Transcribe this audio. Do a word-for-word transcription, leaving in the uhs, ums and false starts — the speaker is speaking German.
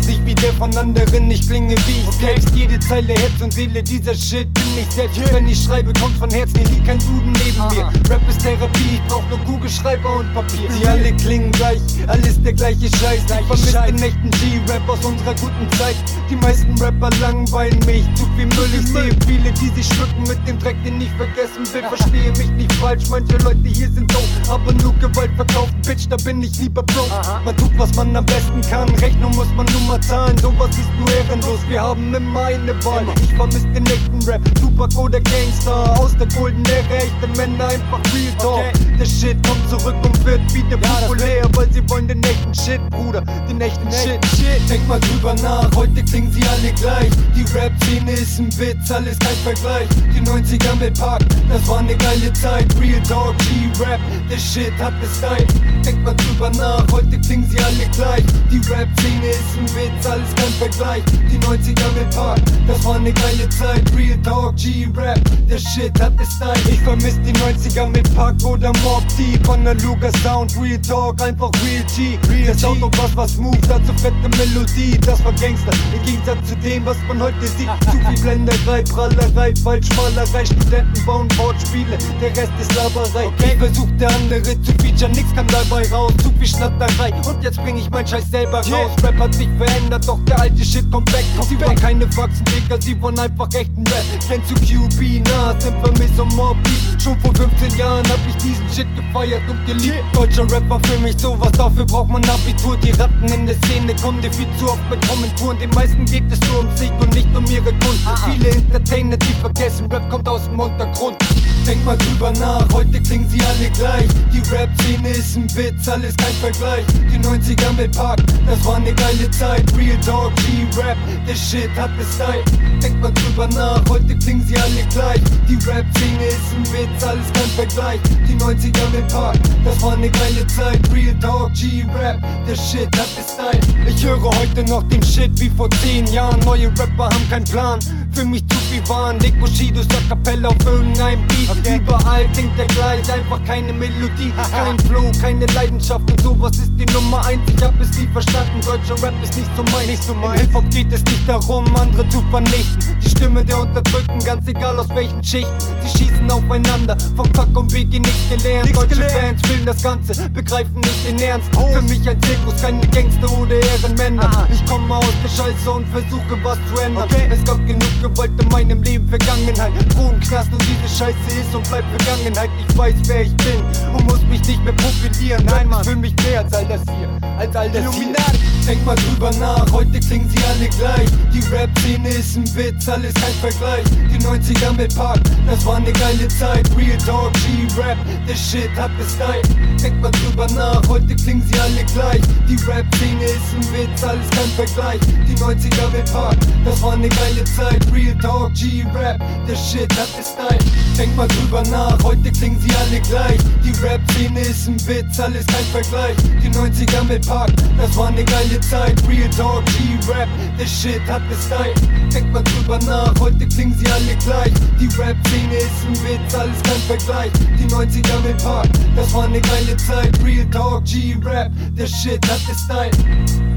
klingst nicht wie der von anderen, ich klinge wie ich selbst. Jede Zeile Herz und Seele, dieser Shit bin ich selbst. Wenn ich schreibe, kommt von Herzen, hier liegt kein Duden neben mir. Rap ist Therapie, ich brauch nur Kugelschreiber und Papier. Sie alle klingen gleich, alles der gleiche Scheiß. Ich vermiss den echten G-Rap aus unserer guten Zeit. Die meisten Rapper langweilen mich, zu viel Müll, ich sehe viele, die sich schmücken mit dem Dreck, den ich vergessen will. Verstehe mich nicht falsch, manche Leute hier sind doof, aber nur Gewalt verkauft, Bitch, da bin ich lieber broke. Man tut, was man am besten kann, Rechnung muss man nur mal zahlen, sowas ist nur ehrenlos. Wir haben immer eine Wahl, ich vermiss den echten Rap, Tupac oder Gangster, aus der Golden Ära, echte Männer, einfach Real Talk. Der Shit kommt zurück und wird wieder populär, weil sie wollen den echten Shit, Bruder, den echten Shit. Denk mal drüber nach, heute klingen sie alle gleich. Die Rap-Szene ist ein Witz, alles kein Vergleich. Die neunziger mit Park, das war ne geile Zeit. Real Talk, G-Rap, der Shit hat den Style. Denk mal drüber nach, heute klingen sie alle gleich. Die Rap-Szene ist ein Witz, alles kein Vergleich. Die neunziger mit Park, das war ne geile Zeit. Real Talk, G-Rap, der Shit hat den Style. Ich vermiss die neunziger mit Park oder Mob Deep. Analoger Sound, Real Talk, einfach Real G. Das Auto was was smooth, dazu fette Melodie. Das war Gangster, im Gegensatz zu dem, was man heute sieht. Zu viel Blenderei, Prallerei, Falschmalerei. Studenten bauen Wortspiele, der Rest ist Laberei. Ich versuch der andere zu featuren, nix kam dabei raus. Zu viel Schnatterei und jetzt bring ich mein Scheiß selber raus. Rap hat sich verändert, doch der alte Shit kommt weg. Sie waren keine Faxen, Digga, sie waren einfach echten Rap. Kennst du Q B, nah, Infamous und Mob Deep. Schon vor fünfzehn Jahren hab ich diesen Shit gefeiert und geliebt. Deutscher Rap war für mich sowas, dafür braucht man Abitur. Die Ratten in der Szene kommen dir viel zu oft mit Kommentaren. Den meisten geht es nur um sich und nicht um ihre Kunden. Viele Entertainer, die vergessen, Rap kommt aus dem Untergrund. Denk mal drüber nach, heute klingen sie alle gleich. Die Rap-Szene ist ein Witz, alles kein Vergleich. Die neunziger mit Park, das war ne geile Zeit. Real Talk, G-Rap, der Shit hat den Style. Denk mal drüber nach, heute klingen sie alle gleich. Die Rap-Szene ist ein Witz, alles kein Vergleich. Die neunziger mit Park, das war ne geile Zeit. Real Talk, G-Rap, der Shit hat den Style. Ich höre heute noch den Shit wie vor zehn Jahren. Neue Rapper haben keinen Plan, für mich zu viel Wahn. Dick Bushido, A Cappella auf irgendeinem Beat. Okay. Überall klingt der gleich, einfach keine Melodie. Kein Flow, keine Leidenschaft und sowas ist die Nummer eins. Ich hab es nie verstanden, deutscher Rap ist nicht so mein. Nicht so mein. Im Hip-Hop geht es nicht darum, andere zu vernichten. Die Stimme der Unterdrückten, ganz egal aus welchen Schichten. Die schießen aufeinander, vom Kack und Weg nichts gelernt. Nichts Deutsche gelernt. Fans fühlen das Ganze, begreifen nicht den Ernst. Oh. Für mich ein Zirkus, keine Gangster oder Ehrenmänner. Ah. Ich komme aus der Scheiße und versuche was zu ändern. Okay. Es gab genug Gewalt in meinem Leben, Vergangenheit. Drogen, Knast und diese Scheiße ist und bleibt Vergangenheit. Ich weiß, wer ich bin und muss mich nicht mehr profilieren. Nein, Mann, für mich mehr als all das hier, als all das Illuminati. Hier. Denk mal drüber nach, heute klingen sie alle gleich. Die Rap-Szene ist ein Witz, alles kein Vergleich. Die neunziger mit Park, das war ne geile Zeit. Real Talk, G-Rap, der Shit hat den Style. Denk mal drüber nach, heute klingen sie alle gleich. Die Rap-Szene ist ein Witz, alles kein Vergleich. Die neunziger mit Park, das war ne geile Zeit. Real Talk, G-Rap, der Shit hat den Style. Denk mal drüber nach, heute klingen sie alle gleich. Die Rap-Szene ist ein Witz, alles kein Vergleich. Die neunziger mit Park, das war ne geile Zeit. Real Talk, G-Rap, der Shit hat den Style. Denk mal drüber nach, heute klingen sie alle gleich. Die Rap-Szene ist ein Witz, alles kein Vergleich. Die neunziger mit Park, das war ne geile Zeit. Real Talk, G-Rap, der Shit hat den Style.